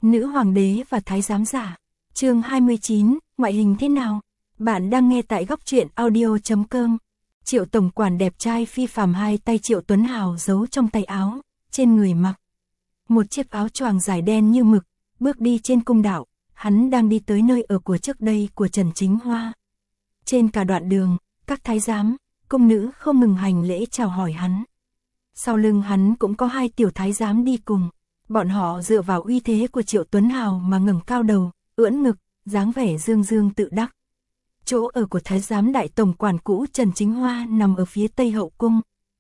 Nữ hoàng đế và thái giám giả. Chương 29, ngoại hình thế nào? Bạn đang nghe tại góc truyện audio.com. Triệu tổng quản đẹp trai phi phàm, hai tay Triệu Tuấn Hào giấu trong tay áo, trên người mặc một chiếc áo choàng dài đen như mực, bước đi trên cung đạo, hắn đang đi tới nơi ở của trước đây của Trần Chính Hoa. Trên cả đoạn đường, các thái giám, cung nữ không ngừng hành lễ chào hỏi hắn. Sau lưng hắn cũng có hai tiểu thái giám đi cùng, bọn họ dựa vào uy thế của Triệu Tuấn Hào mà ngẩng cao đầu, ưỡn ngực, dáng vẻ dương dương tự đắc. Chỗ ở của thái giám đại tổng quản cũ Trần Chính Hoa nằm ở phía tây hậu cung.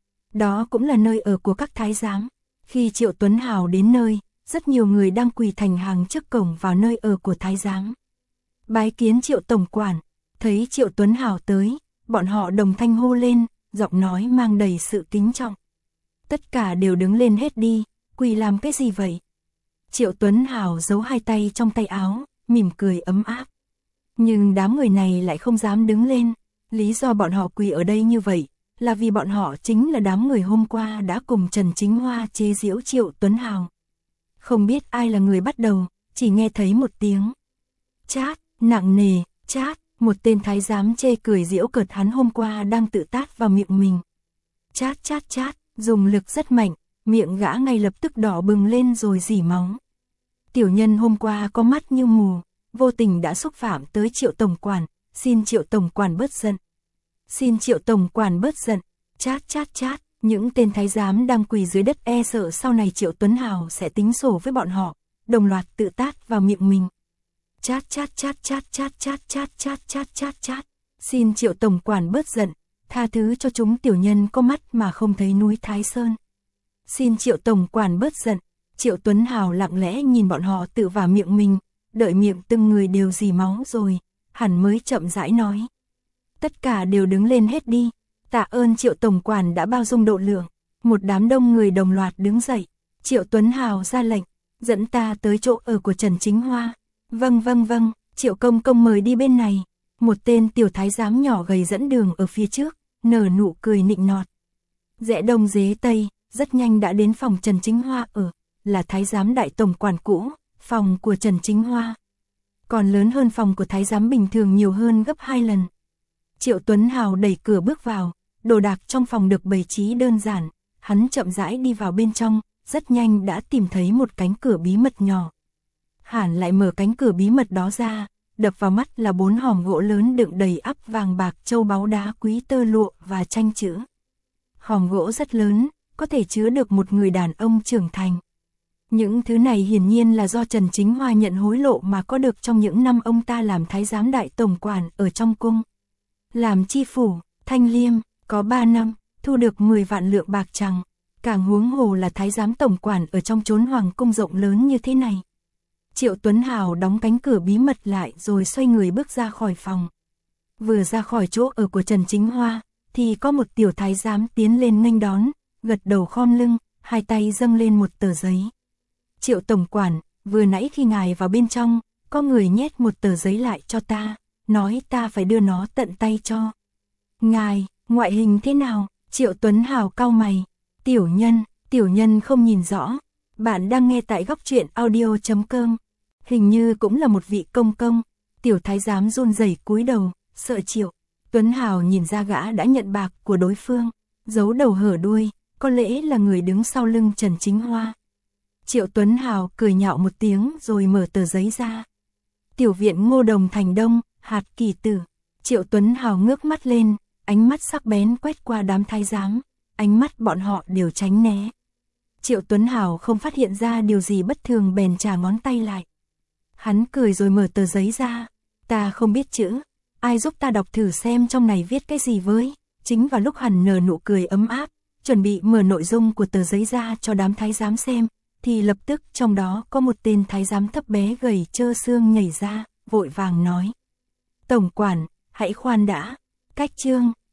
Đó cũng là nơi ở của các thái giám. Khi Triệu Tuấn Hào đến nơi, rất nhiều người đang quỳ thành hàng trước cổng vào nơi ở của thái giám. Bái kiến Triệu tổng quản. Thấy Triệu Tuấn Hào tới, bọn họ đồng thanh hô lên, giọng nói mang đầy sự kính trọng. Tất cả đều đứng lên hết đi, quỳ làm cái gì vậy? Triệu Tuấn Hào giấu hai tay trong tay áo, mỉm cười ấm áp. Nhưng đám người này lại không dám đứng lên. Lý do bọn họ quỳ ở đây như vậy là vì bọn họ chính là đám người hôm qua đã cùng Trần Chính Hoa chế giễu Triệu Tuấn Hào. Không biết ai là người bắt đầu, chỉ nghe thấy một tiếng chát, nặng nề, chát, một tên thái giám chê cười giễu cợt hắn hôm qua đang tự tát vào miệng mình. Chát chát chát, dùng lực rất mạnh, miệng gã ngay lập tức đỏ bừng lên rồi rỉ máu. Tiểu nhân hôm qua có mắt như mù, vô tình đã xúc phạm tới Triệu tổng quản, xin Triệu tổng quản bớt giận. Xin Triệu tổng quản bớt giận. Chát chát chát, những tên thái giám đang quỳ dưới đất e sợ sau này Triệu Tuấn Hào sẽ tính sổ với bọn họ, đồng loạt tự tát vào miệng mình. Chát chát chát chát chát chát chát chát chát chát chát. Xin Triệu tổng quản bớt giận, tha thứ cho chúng tiểu nhân có mắt mà không thấy núi Thái Sơn. Xin Triệu tổng quản bớt giận. Triệu Tuấn Hào lặng lẽ nhìn bọn họ tự vào miệng mình, đợi miệng từng người đều rỉ máu rồi, hẳn mới chậm rãi nói. Tất cả đều đứng lên hết đi, tạ ơn Triệu tổng quản đã bao dung độ lượng. Một đám đông người đồng loạt đứng dậy. Triệu Tuấn Hào ra lệnh, dẫn ta tới chỗ ở của Trần Chính Hoa. Vâng vâng vâng, Triệu công công mời đi bên này. Một tên tiểu thái giám nhỏ gầy dẫn đường ở phía trước, nở nụ cười nịnh nọt. Rẽ đông rẽ tây, rất nhanh đã đến phòng Trần Chính Hoa ở, là thái giám đại tổng quản cũ. Phòng của Trần Chính Hoa còn lớn hơn phòng của thái giám bình thường nhiều hơn gấp 2 lần. Triệu Tuấn Hào đẩy cửa bước vào, đồ đạc trong phòng được bày trí đơn giản, hắn chậm rãi đi vào bên trong, rất nhanh đã tìm thấy một cánh cửa bí mật nhỏ. Hàn lại mở cánh cửa bí mật đó ra, đập vào mắt là 4 hòm gỗ lớn đựng đầy ắp vàng bạc, châu báu, đá quý, tơ lụa và tranh chữ. Hòm gỗ rất lớn, có thể chứa được một người đàn ông trưởng thành. Những thứ này hiển nhiên là do Trần Chính Hoa nhận hối lộ mà có được trong những năm ông ta làm thái giám đại tổng quản ở trong cung. Làm chi phủ, Thanh Liêm, có 3 năm, thu được 10 vạn lượng bạc trằng, càng huống hồ là thái giám tổng quản ở trong chốn hoàng cung rộng lớn như thế này. Triệu Tuấn Hào đóng cánh cửa bí mật lại rồi xoay người bước ra khỏi phòng. Vừa ra khỏi chỗ ở của Trần Chính Hoa, thì có một tiểu thái giám tiến lên nghênh đón, gật đầu khom lưng, hai tay dâng lên một tờ giấy. Triệu tổng quản, vừa nãy khi ngài vào bên trong, có người nhét một tờ giấy lại cho ta, nói ta phải đưa nó tận tay cho ngài. Ngoại hình thế nào? Triệu Tuấn Hào cau mày. Tiểu nhân không nhìn rõ. Bạn đang nghe tại góc truyện audio.com. Hình như cũng là một vị công công. Tiểu thái giám run rẩy cúi đầu, sợ Triệu Tuấn Hào nhìn ra gã đã nhận bạc của đối phương, giấu đầu hở đuôi, có lẽ là người đứng sau lưng Trần Chính Hoa. Triệu Tuấn Hào cười nhạo một tiếng rồi mở tờ giấy ra. Tiểu viện Ngô Đồng Thành Đông, Hạt Kỳ Tử. Triệu Tuấn Hào ngước mắt lên, ánh mắt sắc bén quét qua đám thái giám, ánh mắt bọn họ đều tránh né. Triệu Tuấn Hào không phát hiện ra điều gì bất thường bèn chà ngón tay lại. Hắn cười rồi mở tờ giấy ra. Ta không biết chữ, ai giúp ta đọc thử xem trong này viết cái gì với. Chính vào lúc hắn nở nụ cười ấm áp, chuẩn bị mở nội dung của tờ giấy ra cho đám thái giám xem, thì lập tức trong đó có một tên thái giám thấp bé gầy trơ xương nhảy ra, vội vàng nói. Tổng quản, hãy khoan đã. Cách chương